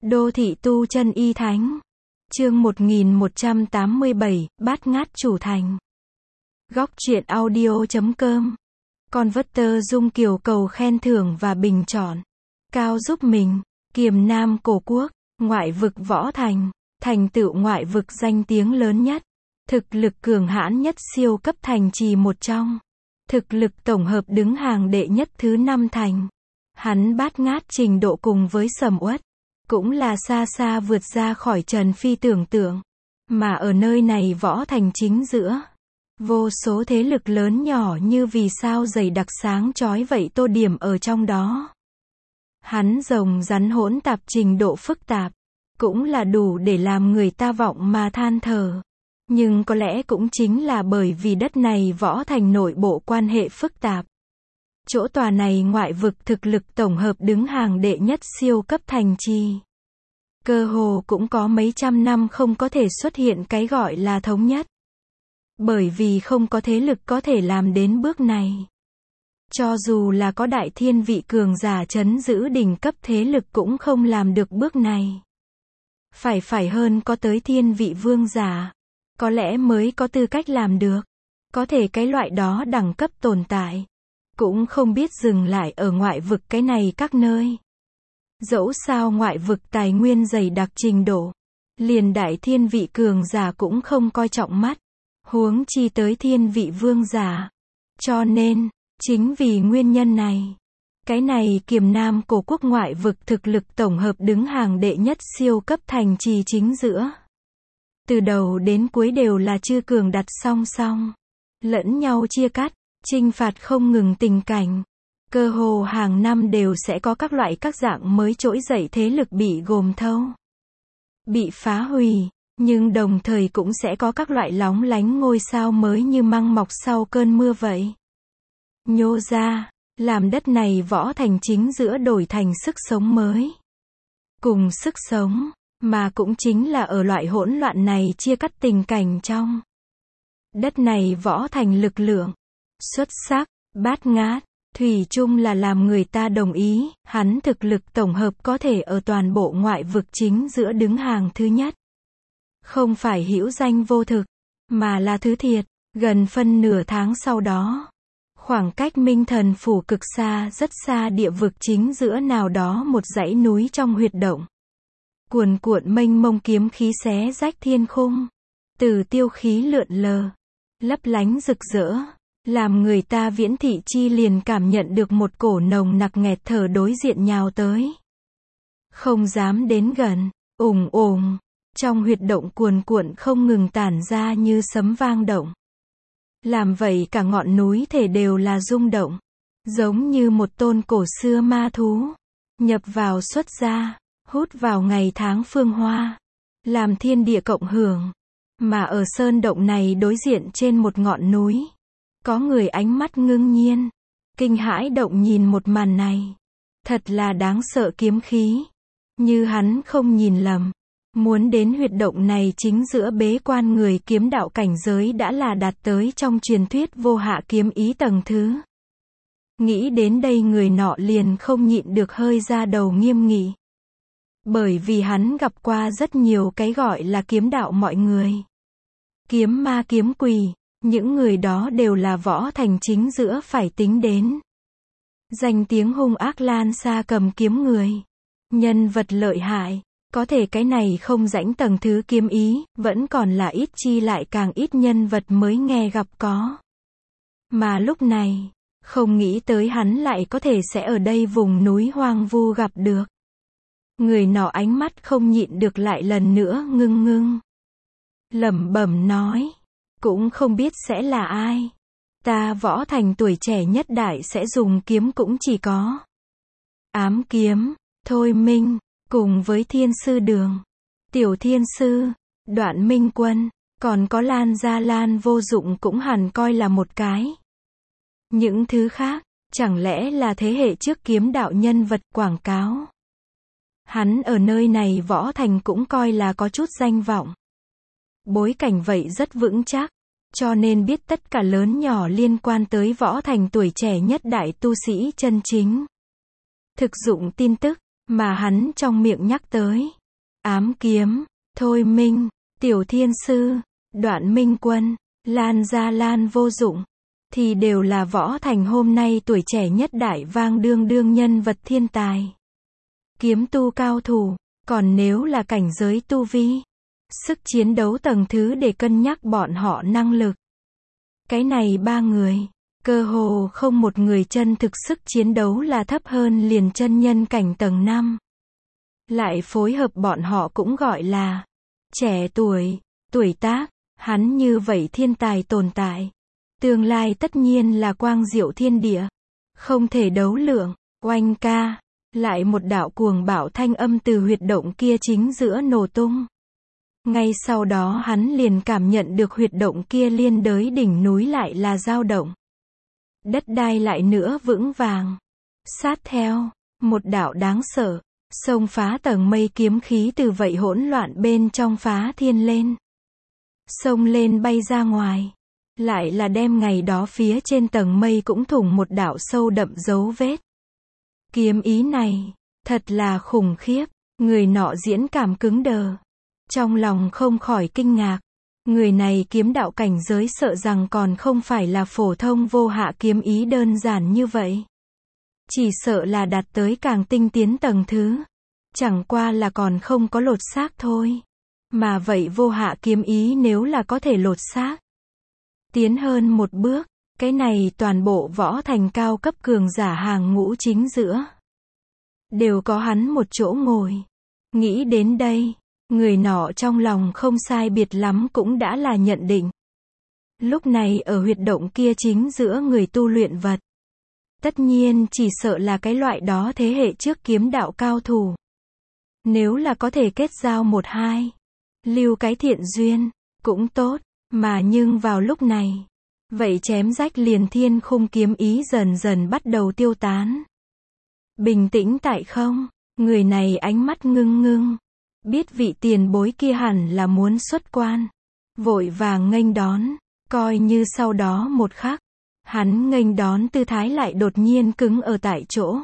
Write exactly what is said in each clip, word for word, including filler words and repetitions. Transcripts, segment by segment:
Đô thị tu chân y thánh. Chương một nghìn một trăm tám mươi bảy, bát ngát chủ thành. Góc truyện audio chấm com. Converter Dung Kiều cầu khen thưởng và bình chọn. Cao giúp mình. Kiềm Nam cổ quốc. Ngoại vực võ thành. Thành tựu ngoại vực danh tiếng lớn nhất. Thực lực cường hãn nhất siêu cấp thành trì một trong. Thực lực tổng hợp đứng hàng đệ nhất thứ năm thành. Hắn bát ngát trình độ cùng với Sầm Uất. Cũng là xa xa vượt ra khỏi Trần Phi tưởng tượng. Mà ở nơi này võ thành chính giữa. Vô số thế lực lớn nhỏ như vì sao dày đặc sáng chói vậy tô điểm ở trong đó. Hắn rồng rắn hỗn tạp trình độ phức tạp. Cũng là đủ để làm người ta vọng mà than thở. Nhưng có lẽ cũng chính là bởi vì đất này võ thành nội bộ quan hệ phức tạp. Chỗ tòa này ngoại vực thực lực tổng hợp đứng hàng đệ nhất siêu cấp thành trì. Cơ hồ cũng có mấy trăm năm không có thể xuất hiện cái gọi là thống nhất. Bởi vì không có thế lực có thể làm đến bước này. Cho dù là có đại thiên vị cường giả trấn giữ đỉnh cấp thế lực cũng không làm được bước này. Phải phải hơn có tới thiên vị vương giả. Có lẽ mới có tư cách làm được. Có thể cái loại đó đẳng cấp tồn tại. Cũng không biết dừng lại ở ngoại vực cái này các nơi. Dẫu sao ngoại vực tài nguyên dày đặc trình độ. Liền đại thiên vị cường giả cũng không coi trọng mắt. Huống chi tới thiên vị vương giả. Cho nên, chính vì nguyên nhân này. Cái này Kiềm Nam cổ quốc ngoại vực thực lực tổng hợp đứng hàng đệ nhất siêu cấp thành trì chính giữa. Từ đầu đến cuối đều là chư cường đặt song song. Lẫn nhau chia cắt. Chinh phạt không ngừng tình cảnh. Cơ hồ hàng năm đều sẽ có các loại các dạng mới trỗi dậy thế lực bị gồm thâu. Bị phá hủy. Nhưng đồng thời cũng sẽ có các loại lóng lánh ngôi sao mới như măng mọc sau cơn mưa vậy. Nhô ra. Làm đất này võ thành chính giữa đổi thành sức sống mới. Cùng sức sống. Mà cũng chính là ở loại hỗn loạn này chia cắt tình cảnh trong. Đất này võ thành lực lượng. Xuất sắc, bát ngát, thủy chung là làm người ta đồng ý, hắn thực lực tổng hợp có thể ở toàn bộ ngoại vực chính giữa đứng hàng thứ nhất. Không phải hữu danh vô thực, mà là thứ thiệt, gần phân nửa tháng sau đó. Khoảng cách Minh Thần Phủ cực xa rất xa địa vực chính giữa nào đó một dãy núi trong huyệt động. Cuồn cuộn mênh mông kiếm khí xé rách thiên khung. Từ tiêu khí lượn lờ, lấp lánh rực rỡ. Làm người ta viễn thị chi liền cảm nhận được một cổ nồng nặc nghẹt thở đối diện nhào tới. Không dám đến gần, ùng ùng, trong huyệt động cuồn cuộn không ngừng tản ra như sấm vang động. Làm vậy cả ngọn núi thể đều là rung động, giống như một tôn cổ xưa ma thú, nhập vào xuất ra, hút vào ngày tháng phương hoa, làm thiên địa cộng hưởng. Mà ở sơn động này đối diện trên một ngọn núi. Có người ánh mắt ngưng nhiên, kinh hãi động nhìn một màn này. Thật là đáng sợ kiếm khí. Như hắn không nhìn lầm. Muốn đến huyệt động này chính giữa bế quan người kiếm đạo cảnh giới đã là đạt tới trong truyền thuyết vô hạ kiếm ý tầng thứ. Nghĩ đến đây người nọ liền không nhịn được hơi ra đầu nghiêm nghị. Bởi vì hắn gặp qua rất nhiều cái gọi là kiếm đạo mọi người. Kiếm ma kiếm quỷ. Những người đó đều là võ thành chính giữa phải tính đến. Danh tiếng hung ác lan xa cầm kiếm người. Nhân vật lợi hại. Có thể cái này không rãnh tầng thứ kiếm ý, vẫn còn là ít chi lại càng ít nhân vật mới nghe gặp có. Mà lúc này, không nghĩ tới hắn lại có thể sẽ ở đây vùng núi hoang vu gặp được. Người nọ ánh mắt không nhịn được lại lần nữa ngưng ngưng. Lẩm bẩm nói. Cũng không biết sẽ là ai. Ta võ thành tuổi trẻ nhất đại sẽ dùng kiếm cũng chỉ có. Ám kiếm, Thôi Minh, cùng với Thiên Sư Đường, Tiểu Thiên Sư, Đoạn Minh Quân, còn có Lan Gia Lan vô dụng cũng hẳn coi là một cái. Những thứ khác, chẳng lẽ là thế hệ trước kiếm đạo nhân vật quảng cáo. Hắn ở nơi này võ thành cũng coi là có chút danh vọng. Bối cảnh vậy rất vững chắc, cho nên biết tất cả lớn nhỏ liên quan tới võ thành tuổi trẻ nhất đại tu sĩ chân chính. Thực dụng tin tức, mà hắn trong miệng nhắc tới. Ám kiếm, thôi minh, tiểu thiên sư, Đoạn Minh Quân, Lan Gia Lan vô dụng, thì đều là võ thành hôm nay tuổi trẻ nhất đại vang đương đương nhân vật thiên tài. Kiếm tu cao thủ, còn nếu là cảnh giới tu vi, sức chiến đấu tầng thứ để cân nhắc bọn họ năng lực. Cái này ba người, cơ hồ không một người chân thực sức chiến đấu là thấp hơn liền chân nhân cảnh tầng năm. Lại phối hợp bọn họ cũng gọi là trẻ tuổi, tuổi tác, hắn như vậy thiên tài tồn tại. Tương lai tất nhiên là quang diệu thiên địa, không thể đấu lượng. Oanh ca, lại một đạo cuồng bạo thanh âm từ huyệt động kia chính giữa nổ tung. Ngay sau đó hắn liền cảm nhận được huyệt động kia liên đới đỉnh núi lại là dao động. Đất đai lại nữa vững vàng. Sát theo, một đạo đáng sợ, xông phá tầng mây kiếm khí từ vậy hỗn loạn bên trong phá thiên lên. Xông lên bay ra ngoài. Lại là đem ngày đó phía trên tầng mây cũng thủng một đạo sâu đậm dấu vết. Kiếm ý này, thật là khủng khiếp. Người nọ diễn cảm cứng đờ. Trong lòng không khỏi kinh ngạc. Người này kiếm đạo cảnh giới sợ rằng còn không phải là phổ thông vô hạ kiếm ý đơn giản như vậy. Chỉ sợ là đạt tới càng tinh tiến tầng thứ. Chẳng qua là còn không có lột xác thôi. Mà vậy vô hạ kiếm ý nếu là có thể lột xác, tiến hơn một bước, cái này toàn bộ võ thành cao cấp cường giả hàng ngũ chính giữa. Đều có hắn một chỗ ngồi. Nghĩ đến đây, người nọ trong lòng không sai biệt lắm cũng đã là nhận định. Lúc này ở huyệt động kia chính giữa người tu luyện vật. Tất nhiên chỉ sợ là cái loại đó thế hệ trước kiếm đạo cao thủ. Nếu là có thể kết giao một hai, lưu cái thiện duyên, cũng tốt. Mà nhưng vào lúc này, vậy chém rách liền thiên khung kiếm ý dần dần bắt đầu tiêu tán. Bình tĩnh tại không, người này ánh mắt ngưng ngưng, biết vị tiền bối kia hẳn là muốn xuất quan, vội vàng nghênh đón, coi như sau đó một khắc, hắn nghênh đón tư thái lại đột nhiên cứng ở tại chỗ.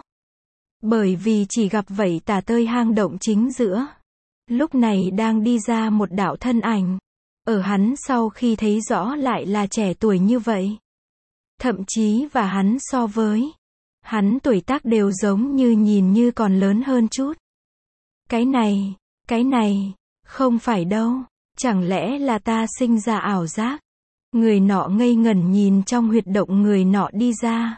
Bởi vì chỉ gặp vậy tà tơi hang động chính giữa, lúc này đang đi ra một đạo thân ảnh. Ở hắn sau khi thấy rõ lại là trẻ tuổi như vậy. Thậm chí và hắn so với hắn tuổi tác đều giống như nhìn như còn lớn hơn chút. Cái này, cái này, không phải đâu, chẳng lẽ là ta sinh ra ảo giác. Người nọ ngây ngẩn nhìn trong huyệt động người nọ đi ra.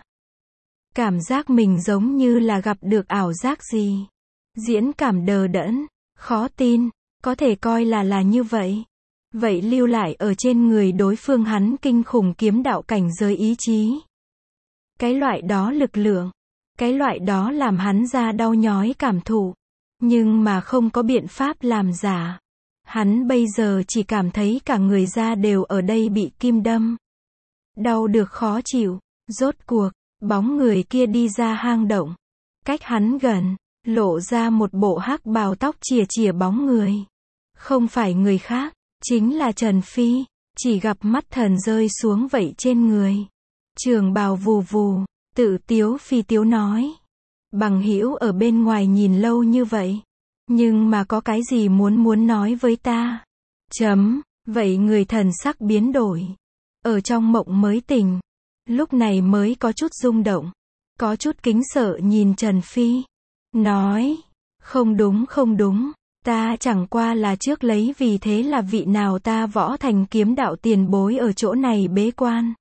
Cảm giác mình giống như là gặp được ảo giác gì. Diễn cảm đờ đẫn, khó tin, có thể coi là là như vậy. Vậy lưu lại ở trên người đối phương hắn kinh khủng kiếm đạo cảnh giới ý chí. Cái loại đó lực lượng, cái loại đó làm hắn ra đau nhói cảm thụ, nhưng mà không có biện pháp làm giả. Hắn bây giờ chỉ cảm thấy cả người da đều ở đây bị kim đâm. Đau được khó chịu, rốt cuộc, bóng người kia đi ra hang động. Cách hắn gần, lộ ra một bộ hắc bào tóc chìa chìa bóng người. Không phải người khác. Chính là Trần Phi, chỉ gặp mắt thần rơi xuống vậy trên người. Trường bào vù vù, tự tiếu phi tiếu nói. Bằng hữu ở bên ngoài nhìn lâu như vậy. Nhưng mà có cái gì muốn muốn nói với ta? Chấm, vậy người thần sắc biến đổi. Ở trong mộng mới tỉnh. Lúc này mới có chút rung động. Có chút kính sợ nhìn Trần Phi. Nói, không đúng không đúng. Ta chẳng qua là trước lấy vì thế là vị nào ta võ thành kiếm đạo tiền bối ở chỗ này bế quan.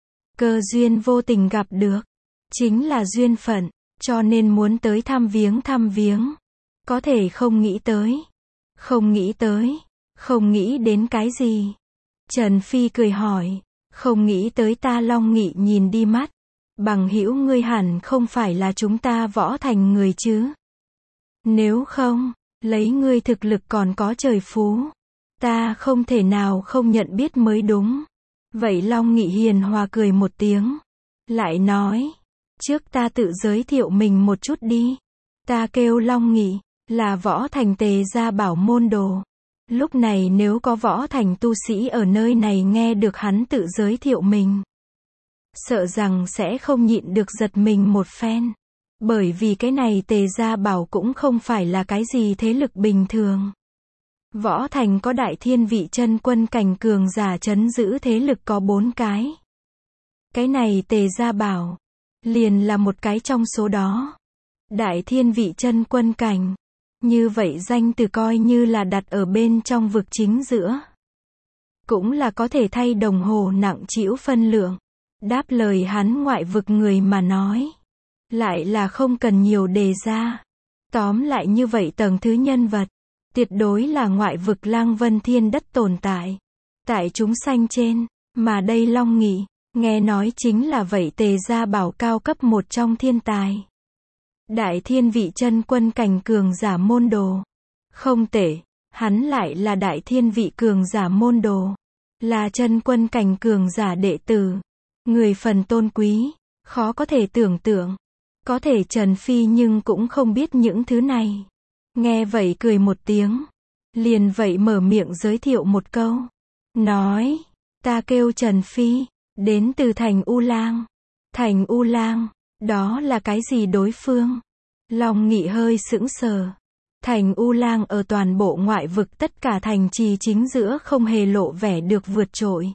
Cơ duyên vô tình gặp được. Chính là duyên phận, cho nên muốn tới thăm viếng thăm viếng. Có thể không nghĩ tới. Không nghĩ tới. Không nghĩ đến cái gì. Trần Phi cười hỏi. Không nghĩ tới ta Long Nghị nhìn đi mắt. Bằng hữu ngươi hẳn không phải là chúng ta võ thành người chứ. Nếu không, lấy ngươi thực lực còn có trời phú. Ta không thể nào không nhận biết mới đúng. Vậy Long Nghị hiền hòa cười một tiếng. Lại nói. Trước ta tự giới thiệu mình một chút đi. Ta kêu Long Nghị. Là võ thành Tề gia bảo môn đồ. Lúc này nếu có võ thành tu sĩ ở nơi này nghe được hắn tự giới thiệu mình. Sợ rằng sẽ không nhịn được giật mình một phen. Bởi vì cái này Tề Gia Bảo cũng không phải là cái gì thế lực bình thường. Võ Thành có đại thiên vị chân quân cảnh cường giả trấn giữ thế lực có bốn cái. Cái này Tề Gia Bảo liền là một cái trong số đó. Đại thiên vị chân quân cảnh. Như vậy danh từ coi như là đặt ở bên trong vực chính giữa. Cũng là có thể thay đồng hồ nặng trĩu phân lượng. Đáp lời hắn ngoại vực người mà nói. Lại là không cần nhiều đề ra. Tóm lại như vậy tầng thứ nhân vật. Tuyệt đối là ngoại vực Lang Vân Thiên Đất tồn tại. Tại chúng sanh trên. Mà đây Long Nghị. Nghe nói chính là vậy Tề Gia Bảo cao cấp một trong thiên tài. Đại thiên vị chân quân cảnh cường giả môn đồ. Không tệ. Hắn lại là đại thiên vị cường giả môn đồ. Là chân quân cảnh cường giả đệ tử. Người phần tôn quý. Khó có thể tưởng tượng. Có thể Trần Phi nhưng cũng không biết những thứ này. Nghe vậy cười một tiếng. Liền vậy mở miệng giới thiệu một câu. Nói. Ta kêu Trần Phi. Đến từ thành U Lang. Thành U Lang. Đó là cái gì đối phương? Long Nghị hơi sững sờ. Thành U Lang ở toàn bộ ngoại vực tất cả thành trì chính giữa không hề lộ vẻ được vượt trội.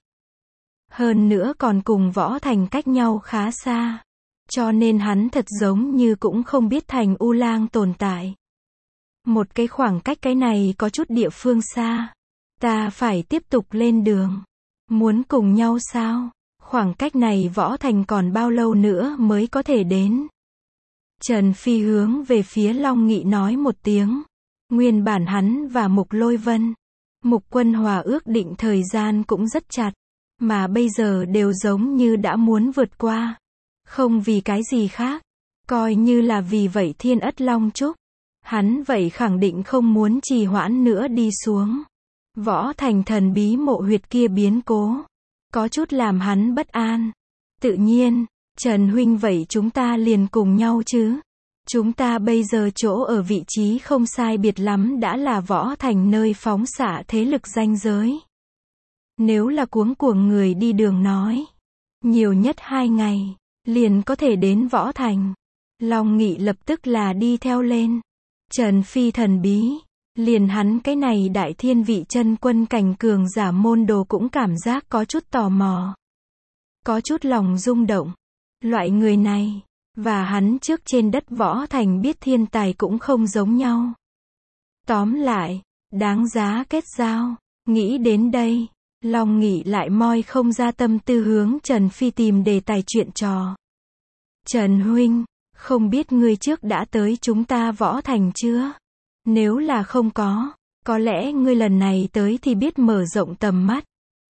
Hơn nữa còn cùng Võ Thành cách nhau khá xa. Cho nên hắn thật giống như cũng không biết thành U Lang tồn tại. Một cái khoảng cách cái này có chút địa phương xa. Ta phải tiếp tục lên đường. Muốn cùng nhau sao? Khoảng cách này Võ Thành còn bao lâu nữa mới có thể đến? Trần Phi hướng về phía Long Nghị nói một tiếng. Nguyên bản hắn và Mục Lôi Vân, Mục Quân Hòa ước định thời gian cũng rất chặt. Mà bây giờ đều giống như đã muốn vượt qua. Không vì cái gì khác. Coi như là vì vậy Thiên Ất Long Trúc. Hắn vậy khẳng định không muốn trì hoãn nữa đi xuống. Võ Thành thần bí mộ huyệt kia biến cố. Có chút làm hắn bất an. Tự nhiên, Trần Huynh vậy chúng ta liền cùng nhau chứ. Chúng ta bây giờ chỗ ở vị trí không sai biệt lắm đã là Võ Thành nơi phóng xạ thế lực ranh giới. Nếu là cuống cuồng người đi đường nói. Nhiều nhất hai ngày. Liền có thể đến Võ Thành. Long Nghị lập tức là đi theo lên. Trần Phi thần bí. Liền hắn cái này đại thiên vị chân quân cảnh cường giả môn đồ cũng cảm giác có chút tò mò. Có chút lòng rung động. Loại người này. Và hắn trước trên đất Võ Thành biết thiên tài cũng không giống nhau. Tóm lại. Đáng giá kết giao. Nghĩ đến đây. Long Nghị lại moi không ra tâm tư hướng Trần Phi tìm đề tài chuyện trò. Trần Huynh. Không biết ngươi trước đã tới chúng ta Võ Thành chưa? Nếu là không có, có lẽ ngươi lần này tới thì biết mở rộng tầm mắt.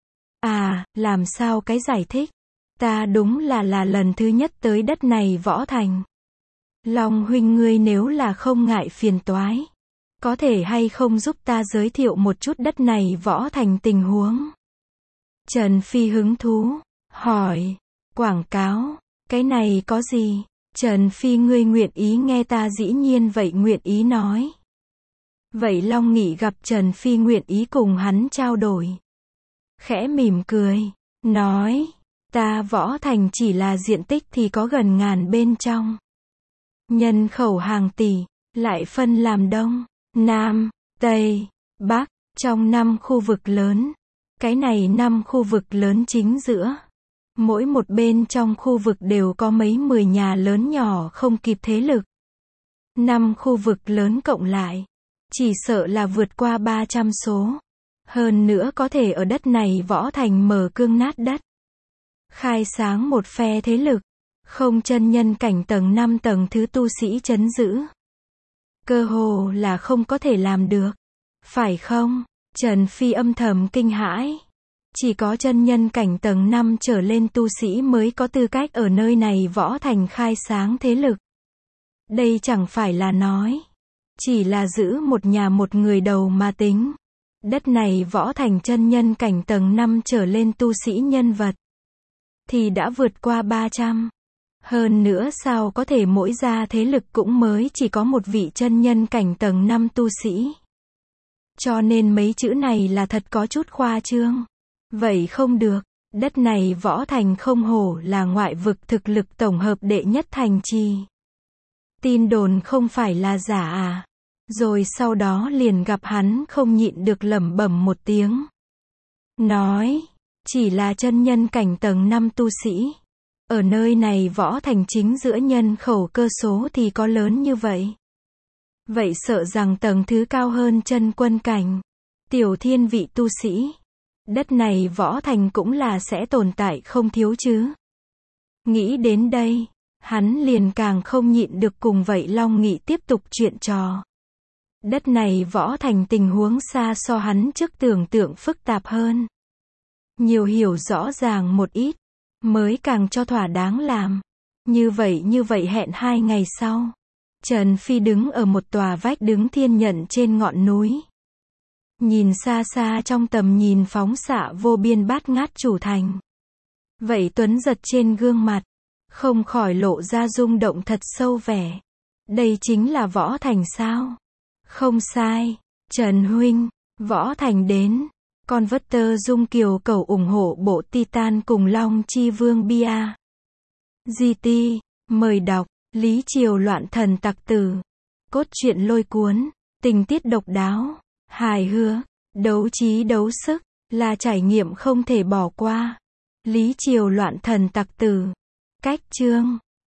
À, làm sao cái giải thích? Ta đúng là là lần thứ nhất tới đất này Võ Thành. Long Huynh ngươi nếu là không ngại phiền toái, có thể hay không giúp ta giới thiệu một chút đất này Võ Thành tình huống? Trần Phi hứng thú, hỏi, quảng cáo, cái này có gì? Trần Phi ngươi nguyện ý nghe ta dĩ nhiên vậy nguyện ý nói. Vậy Long Nghị gặp Trần Phi nguyện ý cùng hắn trao đổi. Khẽ mỉm cười, nói, ta Võ Thành chỉ là diện tích thì có gần ngàn bên trong. Nhân khẩu hàng tỷ, lại phân làm Đông, Nam, Tây, Bắc, trong năm khu vực lớn. Cái này năm khu vực lớn chính giữa. Mỗi một bên trong khu vực đều có mấy mười nhà lớn nhỏ không kịp thế lực. Năm khu vực lớn cộng lại. Chỉ sợ là vượt qua ba trăm số. Hơn nữa có thể ở đất này Võ Thành mở cương nát đất. Khai sáng một phe thế lực. Không chân nhân cảnh tầng năm tầng thứ tu sĩ trấn giữ. Cơ hồ là không có thể làm được. Phải không? Trần Phi âm thầm kinh hãi. Chỉ có chân nhân cảnh tầng năm trở lên tu sĩ mới có tư cách ở nơi này Võ Thành khai sáng thế lực. Đây chẳng phải là nói. Chỉ là giữ một nhà một người đầu mà tính. Đất này Võ Thành chân nhân cảnh tầng năm trở lên tu sĩ nhân vật. Thì đã vượt qua ba trăm. Hơn nữa sao có thể mỗi gia thế lực cũng mới chỉ có một vị chân nhân cảnh tầng năm tu sĩ. Cho nên mấy chữ này là thật có chút khoa trương. Vậy không được, đất này Võ Thành không hổ là ngoại vực thực lực tổng hợp đệ nhất thành trì. Tin đồn không phải là giả à? Rồi sau đó liền gặp hắn không nhịn được lẩm bẩm một tiếng. Nói, chỉ là chân nhân cảnh tầng năm tu sĩ. Ở nơi này võ thành chính giữa nhân khẩu cơ số thì có lớn như vậy. Vậy sợ rằng tầng thứ cao hơn chân quân cảnh, tiểu thiên vị tu sĩ. Đất này võ thành cũng là sẽ tồn tại không thiếu chứ. Nghĩ đến đây, hắn liền càng không nhịn được cùng vậy Long Nghị tiếp tục chuyện trò. Đất này võ thành tình huống xa so hắn trước tưởng tượng phức tạp hơn. Nhiều hiểu rõ ràng một ít, mới càng cho thỏa đáng làm. Như vậy như vậy hẹn hai ngày sau. Trần Phi đứng ở một tòa vách đứng thiên nhận trên ngọn núi. Nhìn xa xa trong tầm nhìn phóng xạ vô biên bát ngát chủ thành. Vậy Tuấn giật trên gương mặt, không khỏi lộ ra rung động thật sâu vẻ. Đây chính là võ thành sao? Không sai, Trần huynh, võ thành đến. Con vất tơ dung kiều cầu ủng hộ bộ Titan cùng Long Chi Vương Bia. giê tê, mời đọc, Lý Triều loạn thần tặc tử. Cốt truyện lôi cuốn, tình tiết độc đáo, hài hước, đấu trí đấu sức, là trải nghiệm không thể bỏ qua. Lý Triều loạn thần tặc tử. Cách chương